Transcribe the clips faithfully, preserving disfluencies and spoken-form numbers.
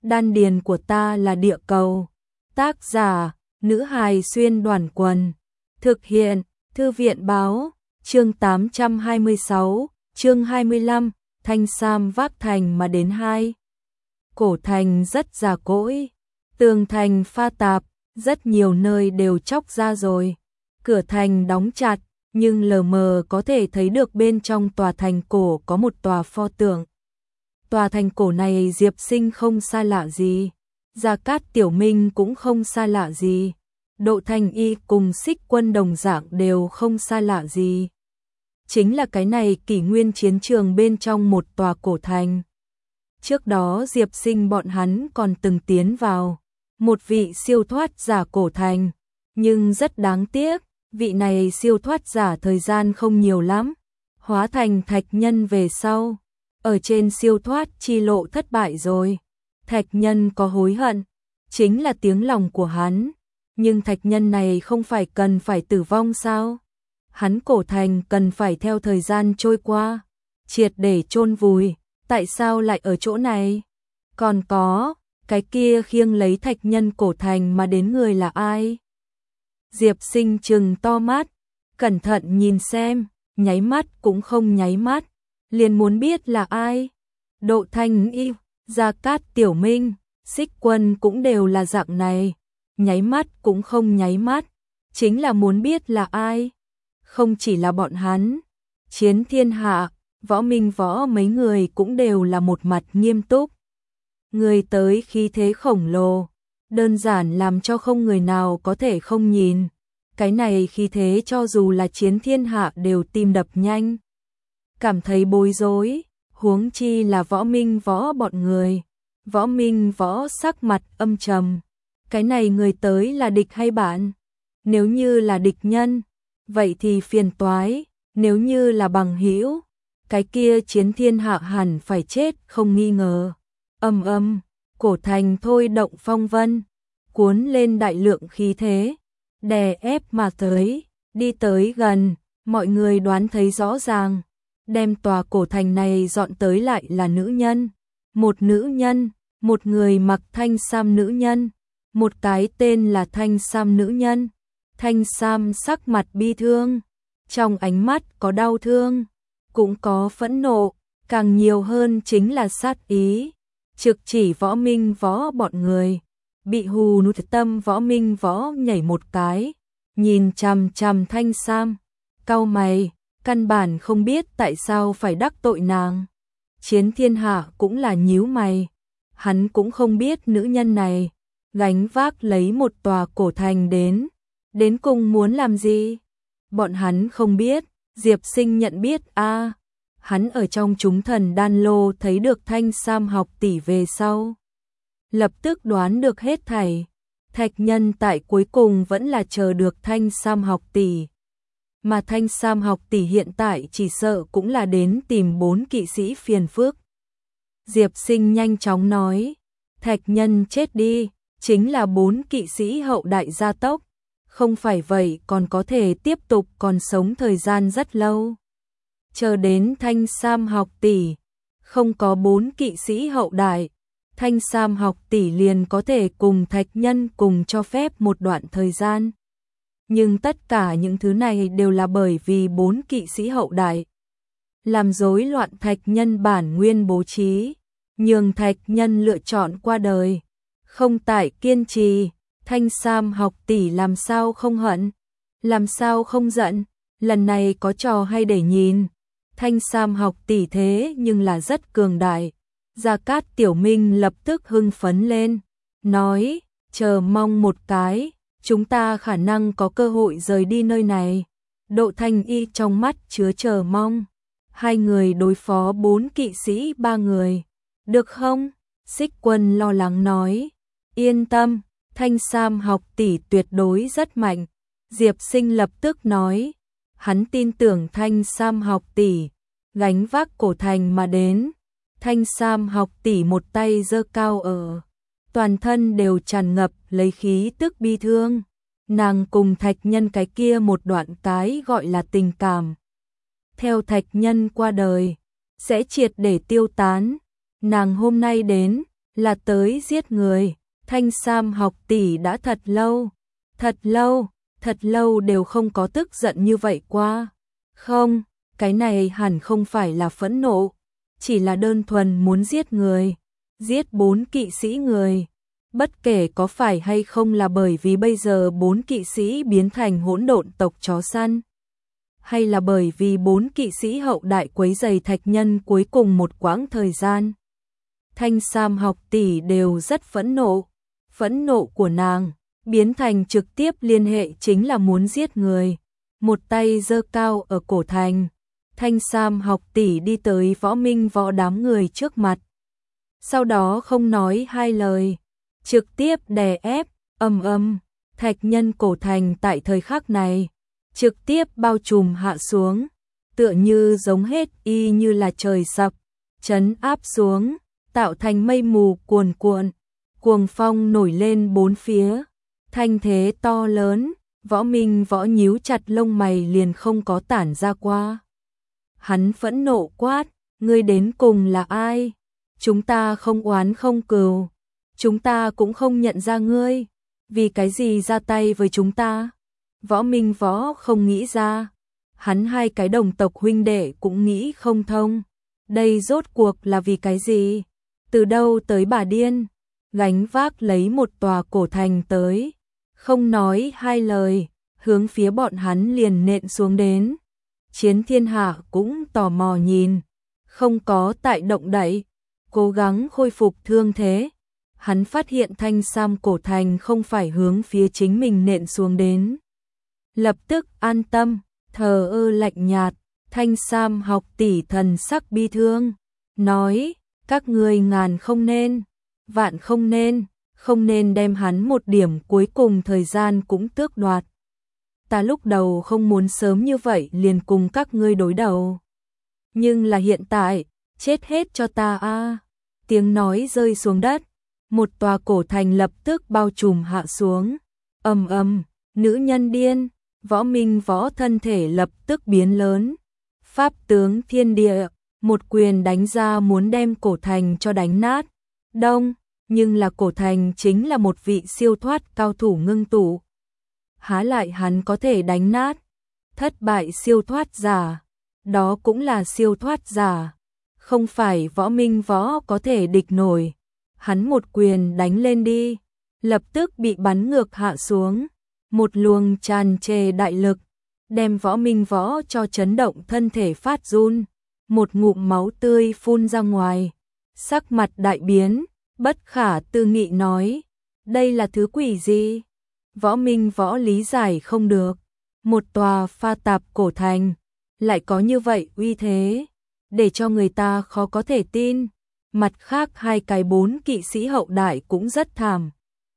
Đan điền của ta là địa cầu. Tác giả, nữ hài xuyên đoàn quần. Thực hiện, thư viện báo, chương tám trăm hai mươi sáu, chương hai mươi lăm, Thanh Sam vác thành mà đến hai. Cổ thành rất già cỗi, tường thành pha tạp, rất nhiều nơi đều chóc ra rồi. Cửa thành đóng chặt, nhưng lờ mờ có thể thấy được bên trong tòa thành cổ có một tòa pho tượng. Tòa thành cổ này Diệp Sinh không xa lạ gì, Gia Cát Tiểu Minh cũng không xa lạ gì, Độ Thành Y cùng Xích Quân đồng dạng đều không xa lạ gì. Chính là cái này kỷ nguyên chiến trường bên trong một tòa cổ thành. Trước đó Diệp Sinh bọn hắn còn từng tiến vào một vị siêu thoát giả cổ thành, nhưng rất đáng tiếc, vị này siêu thoát giả thời gian không nhiều lắm, hóa thành thạch nhân về sau. Ở trên siêu thoát chi lộ thất bại rồi. Thạch nhân có hối hận, chính là tiếng lòng của hắn. Nhưng thạch nhân này không phải cần phải tử vong sao? Hắn cổ thành cần phải theo thời gian trôi qua, triệt để chôn vùi. Tại sao lại ở chỗ này? Còn có, cái kia khiêng lấy thạch nhân cổ thành mà đến người là ai? Diệp Sinh trừng to mắt, cẩn thận nhìn xem, nháy mắt cũng không nháy mắt. Liền muốn biết là ai. Độ Thành Y, Gia Cát Tiểu Minh, Xích Quân cũng đều là dạng này, nháy mắt cũng không nháy mắt, chính là muốn biết là ai. Không chỉ là bọn hắn, Chiến Thiên Hạ, Võ Minh Võ mấy người cũng đều là một mặt nghiêm túc. Người tới khí thế khổng lồ, đơn giản làm cho không người nào có thể không nhìn. Cái này khí thế cho dù là Chiến Thiên Hạ đều tim đập nhanh, cảm thấy bối rối, huống chi là Võ Minh Võ bọn người. Võ Minh Võ sắc mặt âm trầm, cái này người tới là địch hay bạn? Nếu như là địch nhân, vậy thì phiền toái, nếu như là bằng hữu, cái kia Chiến Thiên Hạ hẳn phải chết không nghi ngờ. Âm âm, cổ thành thôi động phong vân, cuốn lên đại lượng khí thế, đè ép mà tới, đi tới gần, mọi người đoán thấy rõ ràng. Đem tòa cổ thành này dọn tới lại là nữ nhân. Một nữ nhân, một người mặc thanh sam nữ nhân, một cái tên là thanh sam nữ nhân. Thanh sam sắc mặt bi thương, trong ánh mắt có đau thương, cũng có phẫn nộ, càng nhiều hơn chính là sát ý. Trực chỉ Võ Minh Võ bọn người, bị hù nút tâm Võ Minh Võ nhảy một cái, nhìn chằm chằm thanh sam, cau mày. Căn bản không biết tại sao phải đắc tội nàng. Chiến Thiên Hạ cũng là nhíu mày. Hắn cũng không biết nữ nhân này gánh vác lấy một tòa cổ thành đến. Đến cùng muốn làm gì? Bọn hắn không biết. Diệp Sinh nhận biết a à, hắn ở trong chúng thần đan lô thấy được Thanh Sam học tỷ về sau. Lập tức đoán được hết thảy. Thạch nhân tại cuối cùng vẫn là chờ được Thanh Sam học tỷ. Mà Thanh Sam học tỷ hiện tại chỉ sợ cũng là đến tìm bốn kỵ sĩ phiền phức. Diệp Sinh nhanh chóng nói, thạch nhân chết đi, chính là bốn kỵ sĩ hậu đại gia tốc, không phải vậy còn có thể tiếp tục còn sống thời gian rất lâu. Chờ đến Thanh Sam học tỷ, không có bốn kỵ sĩ hậu đại, Thanh Sam học tỷ liền có thể cùng thạch nhân cùng cho phép một đoạn thời gian. Nhưng tất cả những thứ này đều là bởi vì bốn kỵ sĩ hậu đại làm rối loạn thạch nhân bản nguyên bố trí, nhường thạch nhân lựa chọn qua đời, không tại kiên trì. Thanh Sam học tỷ làm sao không hận, làm sao không giận, lần này có trò hay để nhìn. Thanh Sam học tỷ thế nhưng là rất cường đại. Gia Cát Tiểu Minh lập tức hưng phấn lên, nói, chờ mong một cái, chúng ta khả năng có cơ hội rời đi nơi này. Độ Thành Y trong mắt chứa chờ mong. Hai người đối phó bốn kỵ sĩ ba người. Được không? Xích Quân lo lắng nói. Yên tâm, Thanh Sam học tỷ tuyệt đối rất mạnh. Diệp Sinh lập tức nói. Hắn tin tưởng Thanh Sam học tỷ gánh vác cổ thành mà đến. Thanh Sam học tỷ một tay giơ cao ở, toàn thân đều tràn ngập lấy khí tức bi thương. Nàng cùng thạch nhân cái kia một đoạn cái gọi là tình cảm. Theo thạch nhân qua đời, sẽ triệt để tiêu tán. Nàng hôm nay đến, là tới giết người. Thanh Sam học tỷ đã thật lâu, thật lâu, thật lâu đều không có tức giận như vậy qua. Không, cái này hẳn không phải là phẫn nộ, chỉ là đơn thuần muốn giết người, giết bốn kỵ sĩ người. Bất kể có phải hay không là bởi vì bây giờ bốn kỵ sĩ biến thành hỗn độn tộc chó săn, hay là bởi vì bốn kỵ sĩ hậu đại quấy rầy Thạch Nhân cuối cùng một quãng thời gian. Thanh Sam học tỷ đều rất phẫn nộ, phẫn nộ của nàng biến thành trực tiếp liên hệ chính là muốn giết người. Một tay giơ cao ở cổ thành, Thanh Sam học tỷ đi tới Võ Minh Võ đám người trước mặt. Sau đó không nói hai lời, trực tiếp đè ép, ầm ầm, Thạch Nhân cổ thành tại thời khắc này trực tiếp bao trùm hạ xuống, tựa như giống hết y như là trời sập, trấn áp xuống, tạo thành mây mù cuồn cuộn, cuồng phong nổi lên bốn phía, thanh thế to lớn. Võ Minh Võ nhíu chặt lông mày liền không có tản ra qua. Hắn phẫn nộ quát, ngươi đến cùng là ai? Chúng ta không oán không cừu, chúng ta cũng không nhận ra ngươi, vì cái gì ra tay với chúng ta? Võ Minh Võ không nghĩ ra, hắn hai cái đồng tộc huynh đệ cũng nghĩ không thông. Đây rốt cuộc là vì cái gì? Từ đâu tới bà điên, gánh vác lấy một tòa cổ thành tới, không nói hai lời, hướng phía bọn hắn liền nện xuống đến. Chiến Thiên Hạ cũng tò mò nhìn, không có tại động đậy, cố gắng khôi phục thương thế. Hắn phát hiện Thanh Sam cổ thành không phải hướng phía chính mình nện xuống đến. Lập tức an tâm, thờ ơ lạnh nhạt. Thanh Sam học tỷ thần sắc bi thương, nói, các ngươi ngàn không nên, vạn không nên, không nên đem hắn một điểm cuối cùng thời gian cũng tước đoạt. Ta lúc đầu không muốn sớm như vậy liền cùng các ngươi đối đầu. Nhưng là hiện tại, chết hết cho ta a. Tiếng nói rơi xuống đất, một tòa cổ thành lập tức bao trùm hạ xuống. Ầm ầm, nữ nhân điên, Võ Minh Võ thân thể lập tức biến lớn. Pháp tướng thiên địa, một quyền đánh ra muốn đem cổ thành cho đánh nát. Đông, nhưng là cổ thành chính là một vị siêu thoát cao thủ ngưng tụ. Há lại hắn có thể đánh nát? Thất bại siêu thoát giả, đó cũng là siêu thoát giả, không phải Võ Minh Võ có thể địch nổi. Hắn một quyền đánh lên đi, lập tức bị bắn ngược hạ xuống. Một luồng tràn trề đại lực, đem Võ Minh Võ cho chấn động thân thể phát run. Một ngụm máu tươi phun ra ngoài, sắc mặt đại biến, bất khả tư nghị nói, đây là thứ quỷ gì? Võ Minh Võ lý giải không được, một tòa pha tạp cổ thành, lại có như vậy uy thế, để cho người ta khó có thể tin. Mặt khác hai cái bốn kỵ sĩ hậu đại cũng rất thảm.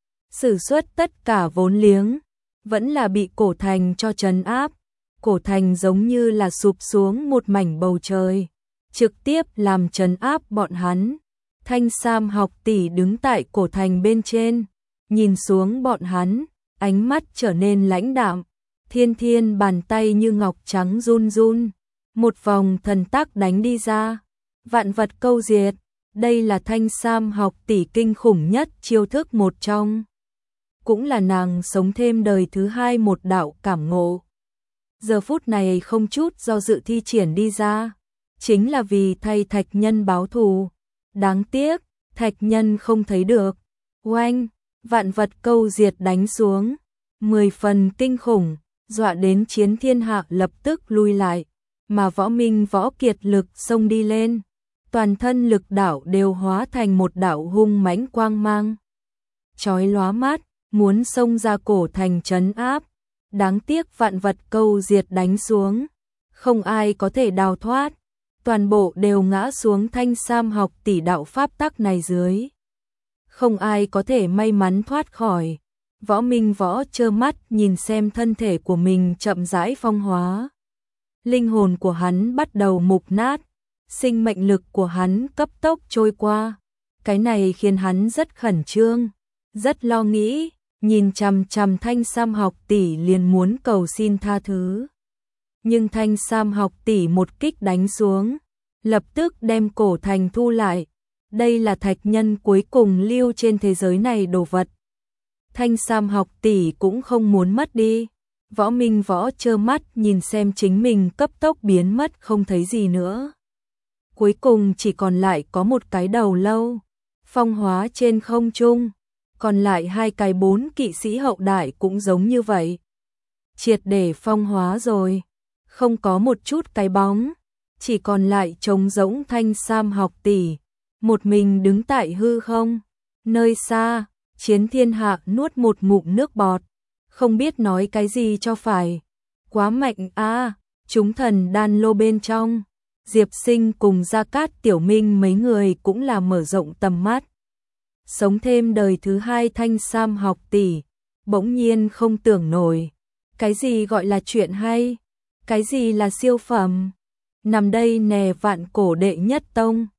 Sử xuất tất cả vốn liếng, vẫn là bị cổ thành cho trấn áp. Cổ thành giống như là sụp xuống một mảnh bầu trời, trực tiếp làm trấn áp bọn hắn. Thanh Sam học tỷ đứng tại cổ thành bên trên, nhìn xuống bọn hắn, ánh mắt trở nên lãnh đạm. Thiên thiên bàn tay như ngọc trắng run run, một vòng thần tác đánh đi ra, vạn vật câu diệt. Đây là Thanh Sam học tỷ kinh khủng nhất chiêu thức một trong, cũng là nàng sống thêm đời thứ hai một đạo cảm ngộ. Giờ phút này không chút do dự thi triển đi ra, chính là vì thay Thạch Nhân báo thù. Đáng tiếc, Thạch Nhân không thấy được. Oanh, vạn vật câu diệt đánh xuống, mười phần kinh khủng, dọa đến Chiến Thiên Hạ lập tức lui lại, mà Võ Minh Võ kiệt lực xông đi lên, toàn thân lực đạo đều hóa thành một đạo hung mãnh quang mang, chói lóa mắt, muốn xông ra cổ thành trấn áp. Đáng tiếc vạn vật câu diệt đánh xuống, không ai có thể đào thoát, toàn bộ đều ngã xuống Thanh Sam học tỷ đạo pháp tắc này dưới. Không ai có thể may mắn thoát khỏi. Võ Minh Võ trơ mắt nhìn xem thân thể của mình chậm rãi phong hóa. Linh hồn của hắn bắt đầu mục nát, sinh mệnh lực của hắn cấp tốc trôi qua. Cái này khiến hắn rất khẩn trương, rất lo nghĩ, nhìn chằm chằm Thanh Sam học tỷ liền muốn cầu xin tha thứ. Nhưng Thanh Sam học tỷ một kích đánh xuống, lập tức đem cổ thành thu lại, Đây là thạch nhân cuối cùng lưu trên thế giới này đồ vật. Thanh Sam học tỷ cũng không muốn mất đi. Võ Minh Võ trơ mắt nhìn xem chính mình cấp tốc biến mất không thấy gì nữa. Cuối cùng chỉ còn lại có một cái đầu lâu, phong hóa trên không trung, còn lại hai cái bốn kỵ sĩ hậu đại cũng giống như vậy. Triệt để phong hóa rồi, không có một chút cái bóng, chỉ còn lại trống rỗng Thanh Sam học tỷ, một mình đứng tại hư không. Nơi xa, Chiến Thiên Hạ nuốt một ngụm nước bọt, không biết nói cái gì cho phải. Quá mạnh a, chúng thần đan lô bên trong, Diệp Sinh cùng Gia Cát Tiểu Minh mấy người cũng là mở rộng tầm mắt. Sống thêm đời thứ hai Thanh Sam học tỷ, bỗng nhiên không tưởng nổi. Cái gì gọi là chuyện hay? Cái gì là siêu phẩm? Nằm đây nè vạn cổ đệ nhất tông.